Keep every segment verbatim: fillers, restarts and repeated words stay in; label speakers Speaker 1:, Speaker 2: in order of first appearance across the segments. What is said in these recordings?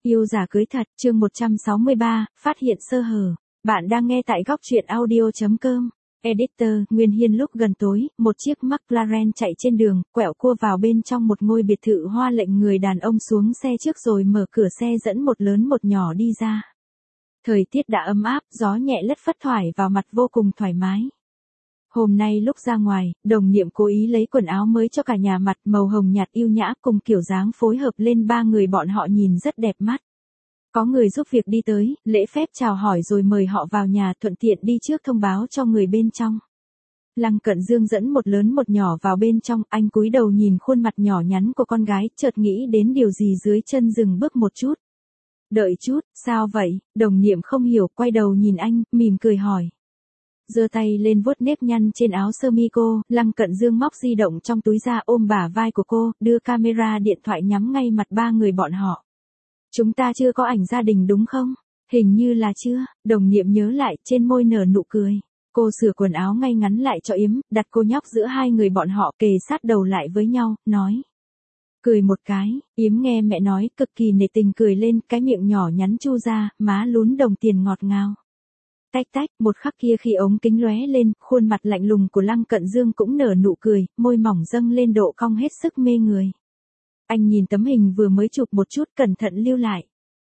Speaker 1: Yêu giả cưới thật, chương một trăm sáu mươi ba, phát hiện sơ hở. Bạn đang nghe tại góc truyện audio chấm com. Editor, Nguyên Hiên lúc gần tối, một chiếc McLaren chạy trên đường, quẹo cua vào bên trong một ngôi biệt thự hoa lệnh người đàn ông xuống xe trước rồi mở cửa xe dẫn một lớn một nhỏ đi ra. Thời tiết đã ấm áp, gió nhẹ lất phất thoải vào mặt vô cùng thoải mái. Hôm nay lúc ra ngoài, đồng niệm cố ý lấy quần áo mới cho cả nhà mặt màu hồng nhạt yêu nhã cùng kiểu dáng phối hợp lên ba người bọn họ nhìn rất đẹp mắt. Có người giúp việc đi tới, lễ phép chào hỏi rồi mời họ vào nhà thuận tiện đi trước thông báo cho người bên trong. Lăng Cận Dương dẫn một lớn một nhỏ vào bên trong, anh cúi đầu nhìn khuôn mặt nhỏ nhắn của con gái, chợt nghĩ đến điều gì dưới chân dừng bước một chút. Đợi chút, sao vậy? Đồng niệm không hiểu, quay đầu nhìn anh, mỉm cười hỏi. Giơ tay lên vuốt nếp nhăn trên áo sơ mi cô, Lăng Cận Dương móc di động trong túi ra ôm bả vai của cô, đưa camera điện thoại nhắm ngay mặt ba người bọn họ. Chúng ta chưa có ảnh gia đình đúng không? Hình như là chưa, đồng niệm nhớ lại, trên môi nở nụ cười. Cô sửa quần áo ngay ngắn lại cho Yếm, đặt cô nhóc giữa hai người bọn họ kề sát đầu lại với nhau, nói. Cười một cái, Yếm nghe mẹ nói, cực kỳ nể tình cười lên, cái miệng nhỏ nhắn chu ra, má lún đồng tiền ngọt ngào. Tách tách, một khắc kia khi ống kính lóe lên, khuôn mặt lạnh lùng của Lăng Cận Dương cũng nở nụ cười, môi mỏng dâng lên độ cong hết sức mê người. Anh nhìn tấm hình vừa mới chụp một chút cẩn thận lưu lại.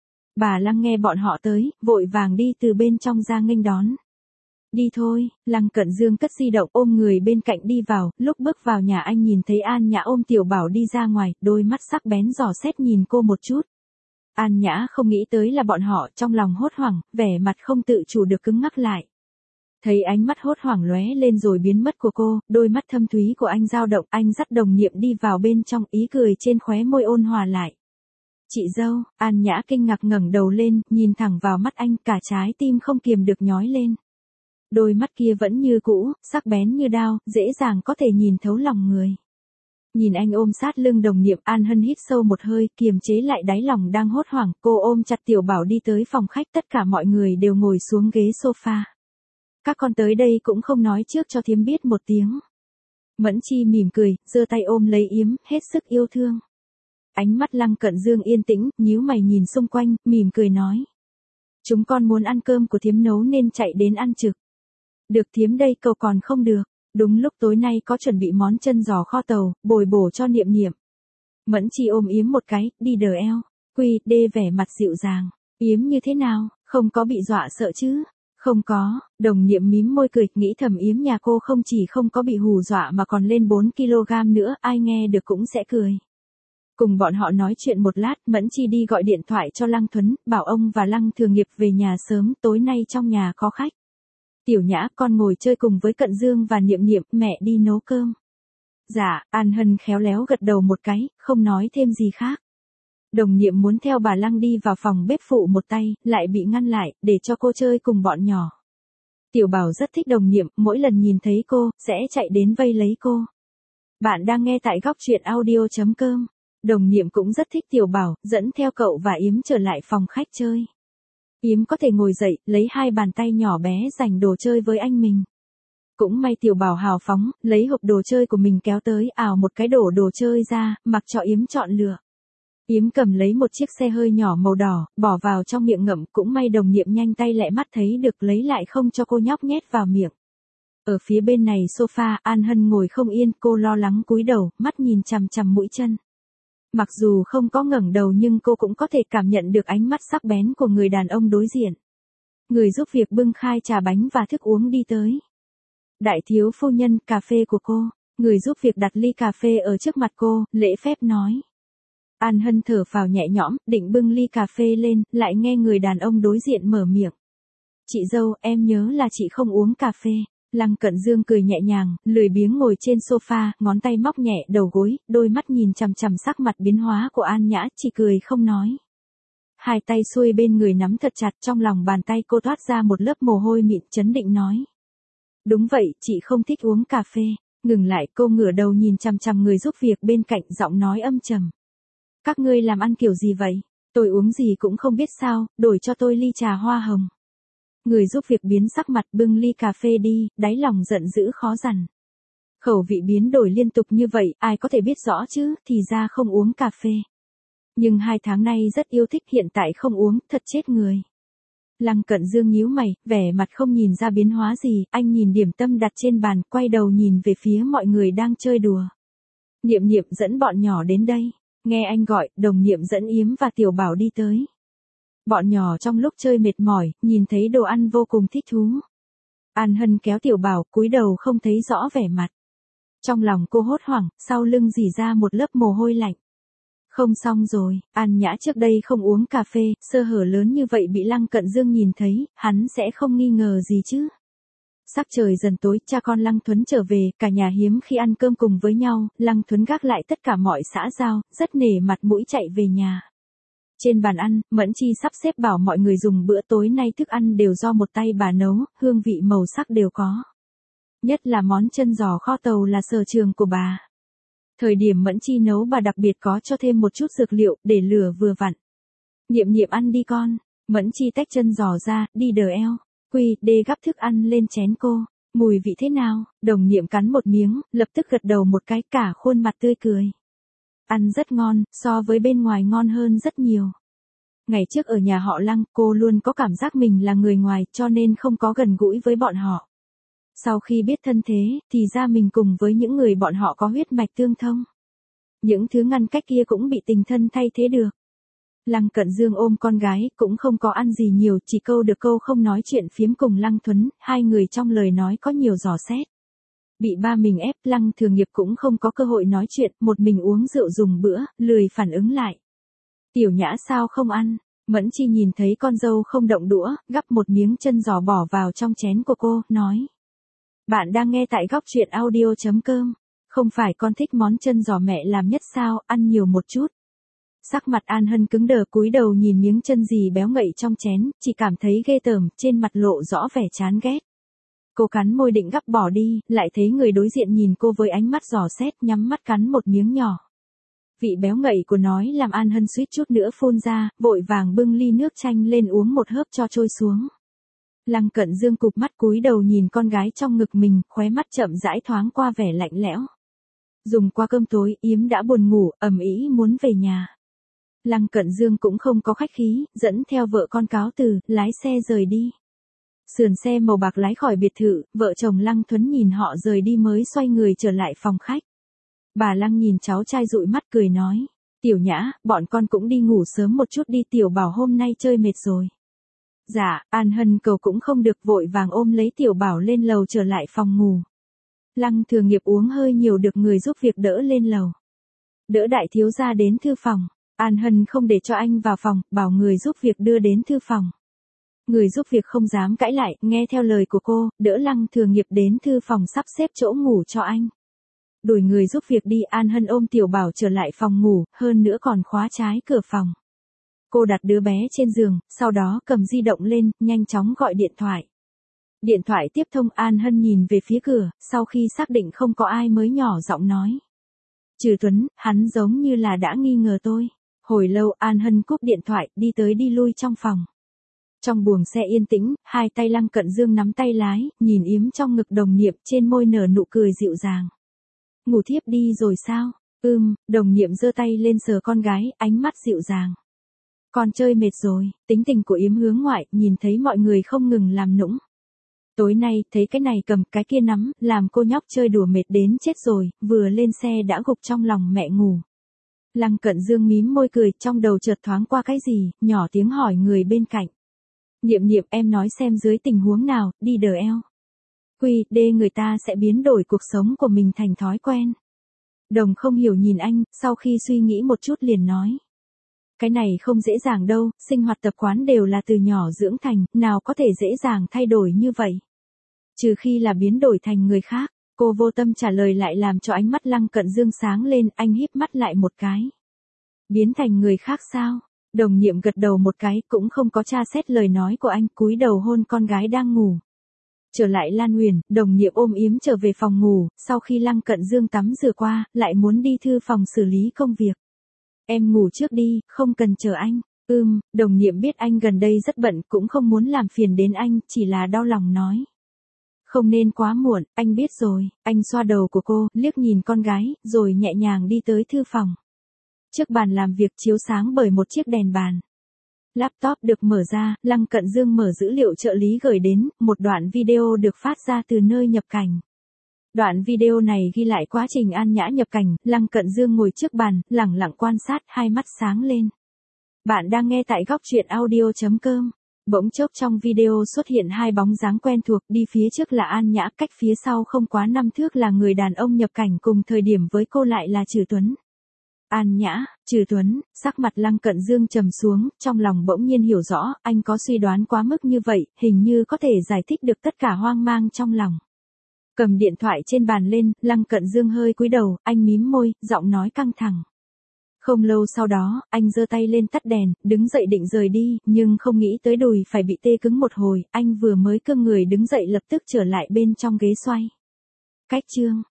Speaker 1: Bà Lăng nghe bọn họ tới, vội vàng đi từ bên trong ra nghênh đón. Đi thôi, Lăng Cận Dương cất di động ôm người bên cạnh đi vào, lúc bước vào nhà anh nhìn thấy An Nhã ôm Tiểu Bảo đi ra ngoài, đôi mắt sắc bén dò xét nhìn cô một chút. An Nhã không nghĩ tới là bọn họ, trong lòng hốt hoảng, vẻ mặt không tự chủ được cứng ngắc lại. Thấy ánh mắt hốt hoảng lóe lên rồi biến mất của cô, đôi mắt thâm thúy của anh dao động, anh dắt đồng niệm đi vào bên trong, ý cười trên khóe môi ôn hòa lại. Chị dâu, An Nhã kinh ngạc ngẩng đầu lên, nhìn thẳng vào mắt anh, cả trái tim không kiềm được nhói lên. Đôi mắt kia vẫn như cũ, sắc bén như đao, dễ dàng có thể nhìn thấu lòng người. Nhìn anh ôm sát lưng đồng niệm, An Hân hít sâu một hơi, kiềm chế lại đáy lòng đang hốt hoảng, cô ôm chặt Tiểu Bảo đi tới phòng khách, tất cả mọi người đều ngồi xuống ghế sofa. Các con tới đây cũng không nói trước cho Thiếm biết một tiếng. Mẫn Chi mỉm cười, giơ tay ôm lấy Yếm, hết sức yêu thương. Ánh mắt Lăng Cận Dương yên tĩnh, nhíu mày nhìn xung quanh, mỉm cười nói. Chúng con muốn ăn cơm của Thiếm nấu nên chạy đến ăn trực. Được Thiếm đây cậu còn không được. Đúng lúc tối nay có chuẩn bị món chân giò kho tàu, bồi bổ cho Niệm Niệm. Mẫn Chi ôm Yếm một cái, đi đờ eo. Quy, đê vẻ mặt dịu dàng. Yếm như thế nào, không có bị dọa sợ chứ? Không có, đồng niệm mím môi cười, nghĩ thầm Yếm nhà cô không chỉ không có bị hù dọa mà còn lên bốn ki lô gam nữa, ai nghe được cũng sẽ cười. Cùng bọn họ nói chuyện một lát, Mẫn Chi đi gọi điện thoại cho Lăng Thuấn, bảo ông và Lăng Thường Nghiệp về nhà sớm, tối nay trong nhà có khách. Tiểu Nhã, con ngồi chơi cùng với Cận Dương và Niệm Niệm, mẹ đi nấu cơm. Dạ, An Hân khéo léo gật đầu một cái, không nói thêm gì khác. Đồng niệm muốn theo bà Lăng đi vào phòng bếp phụ một tay, lại bị ngăn lại, để cho cô chơi cùng bọn nhỏ. Tiểu Bảo rất thích đồng niệm, mỗi lần nhìn thấy cô, sẽ chạy đến vây lấy cô. Bạn đang nghe tại góc truyện audio chấm com. Đồng niệm cũng rất thích Tiểu Bảo, dẫn theo cậu và Yếm trở lại phòng khách chơi. Yếm có thể ngồi dậy, lấy hai bàn tay nhỏ bé giành đồ chơi với anh mình. Cũng may Tiểu Bảo hào phóng, lấy hộp đồ chơi của mình kéo tới, ào một cái đổ đồ chơi ra, mặc cho Yếm chọn lựa. Yếm cầm lấy một chiếc xe hơi nhỏ màu đỏ, bỏ vào trong miệng ngậm, cũng may đồng niệm nhanh tay lẹ mắt thấy được lấy lại không cho cô nhóc nhét vào miệng. Ở phía bên này sofa, An Hân ngồi không yên, cô lo lắng cúi đầu, mắt nhìn chằm chằm mũi chân. Mặc dù không có ngẩng đầu nhưng cô cũng có thể cảm nhận được ánh mắt sắc bén của người đàn ông đối diện. Người giúp việc bưng khai trà bánh và thức uống đi tới. Đại thiếu phu nhân, cà phê của cô. Người giúp việc đặt ly cà phê ở trước mặt cô, lễ phép nói. An Hân thở phào nhẹ nhõm, định bưng ly cà phê lên, lại nghe người đàn ông đối diện mở miệng. Chị dâu, em nhớ là chị không uống cà phê. Lăng Cận Dương cười nhẹ nhàng, lười biếng ngồi trên sofa, ngón tay móc nhẹ đầu gối, đôi mắt nhìn chằm chằm sắc mặt biến hóa của An Nhã, chỉ cười không nói. Hai tay xuôi bên người nắm thật chặt, trong lòng bàn tay cô thoát ra một lớp mồ hôi mịn, chấn định nói. Đúng vậy, chị không thích uống cà phê. Ngừng lại, cô ngửa đầu nhìn chằm chằm người giúp việc bên cạnh, giọng nói âm trầm. Các ngươi làm ăn kiểu gì vậy? Tôi uống gì cũng không biết sao, đổi cho tôi ly trà hoa hồng. Người giúp việc biến sắc mặt, bưng ly cà phê đi, đáy lòng giận dữ khó dằn. Khẩu vị biến đổi liên tục như vậy, ai có thể biết rõ chứ, thì ra không uống cà phê. Nhưng hai tháng nay rất yêu thích, hiện tại không uống, thật chết người. Lăng Cận Dương nhíu mày, vẻ mặt không nhìn ra biến hóa gì, anh nhìn điểm tâm đặt trên bàn, quay đầu nhìn về phía mọi người đang chơi đùa. Niệm Niệm dẫn bọn nhỏ đến đây. Nghe anh gọi, Đồng Niệm dẫn Yếm và Tiểu Bảo đi tới. Bọn nhỏ trong lúc chơi mệt mỏi, nhìn thấy đồ ăn vô cùng thích thú. An Hân kéo Tiểu Bảo, cúi đầu không thấy rõ vẻ mặt. Trong lòng cô hốt hoảng, sau lưng rỉ ra một lớp mồ hôi lạnh. Không xong rồi, An Nhã trước đây không uống cà phê, sơ hở lớn như vậy bị Lăng Cận Dương nhìn thấy, hắn sẽ không nghi ngờ gì chứ. Sắc trời dần tối, cha con Lăng Thuấn trở về, cả nhà hiếm khi ăn cơm cùng với nhau, Lăng Thuấn gác lại tất cả mọi xã giao, rất nể mặt mũi chạy về nhà. Trên bàn ăn, Mẫn Chi sắp xếp bảo mọi người dùng bữa tối nay thức ăn đều do một tay bà nấu, hương vị màu sắc đều có. Nhất là món chân giò kho tàu là sở trường của bà. Thời điểm Mẫn Chi nấu bà đặc biệt có cho thêm một chút dược liệu, để lửa vừa vặn. Niệm Niệm ăn đi con. Mẫn Chi tách chân giò ra, đi đờ eo. Quy, đê gắp thức ăn lên chén cô. Mùi vị thế nào? Đồng Niệm cắn một miếng, lập tức gật đầu một cái, cả khuôn mặt tươi cười. Ăn rất ngon, so với bên ngoài ngon hơn rất nhiều. Ngày trước ở nhà họ Lăng, cô luôn có cảm giác mình là người ngoài, cho nên không có gần gũi với bọn họ. Sau khi biết thân thế, thì ra mình cùng với những người bọn họ có huyết mạch tương thông. Những thứ ngăn cách kia cũng bị tình thân thay thế được. Lăng Cận Dương ôm con gái, cũng không có ăn gì nhiều, chỉ câu được câu không nói chuyện phiếm cùng Lăng Thuấn, hai người trong lời nói có nhiều dò xét. Bị ba mình ép, Lăng Thường Nghiệp cũng không có cơ hội nói chuyện, một mình uống rượu dùng bữa, lười phản ứng lại. Tiểu Nhã sao không ăn? Mẫn Chi nhìn thấy con dâu không động đũa, gắp một miếng chân giò bỏ vào trong chén của cô, nói. Bạn đang nghe tại góc truyện audio chấm com. Không phải con thích món chân giò mẹ làm nhất sao, ăn nhiều một chút. Sắc mặt An Hân cứng đờ, cúi đầu nhìn miếng chân gì béo ngậy trong chén, chỉ cảm thấy ghê tởm, trên mặt lộ rõ vẻ chán ghét. Cô cắn môi định gắp bỏ đi, lại thấy người đối diện nhìn cô với ánh mắt dò xét, nhắm mắt cắn một miếng nhỏ. Vị béo ngậy của nói làm An Hân suýt chút nữa phun ra, vội vàng bưng ly nước chanh lên uống một hớp cho trôi xuống. Lăng Cận Dương cụp mắt cúi đầu nhìn con gái trong ngực mình, khóe mắt chậm rãi thoáng qua vẻ lạnh lẽo. Dùng qua cơm tối, Yếm đã buồn ngủ, ầm ĩ muốn về nhà. Lăng Cận Dương cũng không có khách khí, dẫn theo vợ con cáo từ, lái xe rời đi. Sườn xe màu bạc lái khỏi biệt thự, vợ chồng Lăng Thuấn nhìn họ rời đi mới xoay người trở lại phòng khách. Bà Lăng nhìn cháu trai dụi mắt cười nói, Tiểu Nhã, bọn con cũng đi ngủ sớm một chút đi, Tiểu Bảo hôm nay chơi mệt rồi. Dạ, An Hân cầu cũng không được, vội vàng ôm lấy Tiểu Bảo lên lầu trở lại phòng ngủ. Lăng Thường Nghiệp uống hơi nhiều được người giúp việc đỡ lên lầu. Đỡ đại thiếu gia đến thư phòng, An Hân không để cho anh vào phòng, bảo người giúp việc đưa đến thư phòng. Người giúp việc không dám cãi lại, nghe theo lời của cô, đỡ Lăng Thường Nghiệp đến thư phòng sắp xếp chỗ ngủ cho anh. Đuổi người giúp việc đi, An Hân ôm Tiểu Bảo trở lại phòng ngủ, hơn nữa còn khóa trái cửa phòng. Cô đặt đứa bé trên giường, sau đó cầm di động lên, nhanh chóng gọi điện thoại. Điện thoại tiếp thông, An Hân nhìn về phía cửa, sau khi xác định không có ai mới nhỏ giọng nói. Trừ Tuấn, hắn giống như là đã nghi ngờ tôi. Hồi lâu An Hân cúp điện thoại, đi tới đi lui trong phòng. Trong buồng xe yên tĩnh, hai tay Lăng Cận Dương nắm tay lái, nhìn Yếm trong ngực Đồng Niệm, trên môi nở nụ cười dịu dàng. Ngủ thiếp đi rồi sao? Ừm, Đồng Niệm giơ tay lên sờ con gái, ánh mắt dịu dàng. Con chơi mệt rồi, tính tình của Yếm hướng ngoại, nhìn thấy mọi người không ngừng làm nũng. Tối nay, thấy cái này cầm, cái kia nắm, làm cô nhóc chơi đùa mệt đến chết rồi, vừa lên xe đã gục trong lòng mẹ ngủ. Lăng Cận Dương mím môi cười, trong đầu chợt thoáng qua cái gì, nhỏ tiếng hỏi người bên cạnh. Niệm Niệm, em nói xem dưới tình huống nào, đi đờ eo. Quy, đê người ta sẽ biến đổi cuộc sống của mình thành thói quen. Đồng không hiểu nhìn anh, sau khi suy nghĩ một chút liền nói. Cái này không dễ dàng đâu, sinh hoạt tập quán đều là từ nhỏ dưỡng thành, nào có thể dễ dàng thay đổi như vậy. Trừ khi là biến đổi thành người khác, cô vô tâm trả lời lại làm cho ánh mắt Lăng Cận Dương sáng lên, anh híp mắt lại một cái. Biến thành người khác sao? Đồng Niệm gật đầu một cái, cũng không có tra xét lời nói của anh, cúi đầu hôn con gái đang ngủ. Trở lại Lan Huyền, Đồng Niệm ôm Yếm trở về phòng ngủ, sau khi Lăng Cận Dương tắm rửa qua, lại muốn đi thư phòng xử lý công việc. Em ngủ trước đi, không cần chờ anh. Ừm, Đồng Niệm biết anh gần đây rất bận, cũng không muốn làm phiền đến anh, chỉ là đau lòng nói. Không nên quá muộn, anh biết rồi. Anh xoa đầu của cô, liếc nhìn con gái, rồi nhẹ nhàng đi tới thư phòng. Chiếc bàn làm việc chiếu sáng bởi một chiếc đèn bàn. Laptop được mở ra, Lăng Cận Dương mở dữ liệu trợ lý gửi đến, một đoạn video được phát ra từ nơi nhập cảnh. Đoạn video này ghi lại quá trình An Nhã nhập cảnh, Lăng Cận Dương ngồi trước bàn, lẳng lặng quan sát, hai mắt sáng lên. Bạn đang nghe tại góc truyện audio chấm com. Bỗng chốc trong video xuất hiện hai bóng dáng quen thuộc, đi phía trước là An Nhã, cách phía sau không quá năm thước là người đàn ông nhập cảnh cùng thời điểm với cô lại là Trừ Tuấn. An Nhã, Trừ Tuấn, sắc mặt Lăng Cận Dương trầm xuống, trong lòng bỗng nhiên hiểu rõ, anh có suy đoán quá mức như vậy, hình như có thể giải thích được tất cả hoang mang trong lòng. Cầm điện thoại trên bàn lên, Lăng Cận Dương hơi cúi đầu, anh mím môi, giọng nói căng thẳng. Không lâu sau đó, anh giơ tay lên tắt đèn, đứng dậy định rời đi, nhưng không nghĩ tới đùi phải bị tê cứng một hồi, anh vừa mới cương người đứng dậy lập tức trở lại bên trong ghế xoay. Cách chương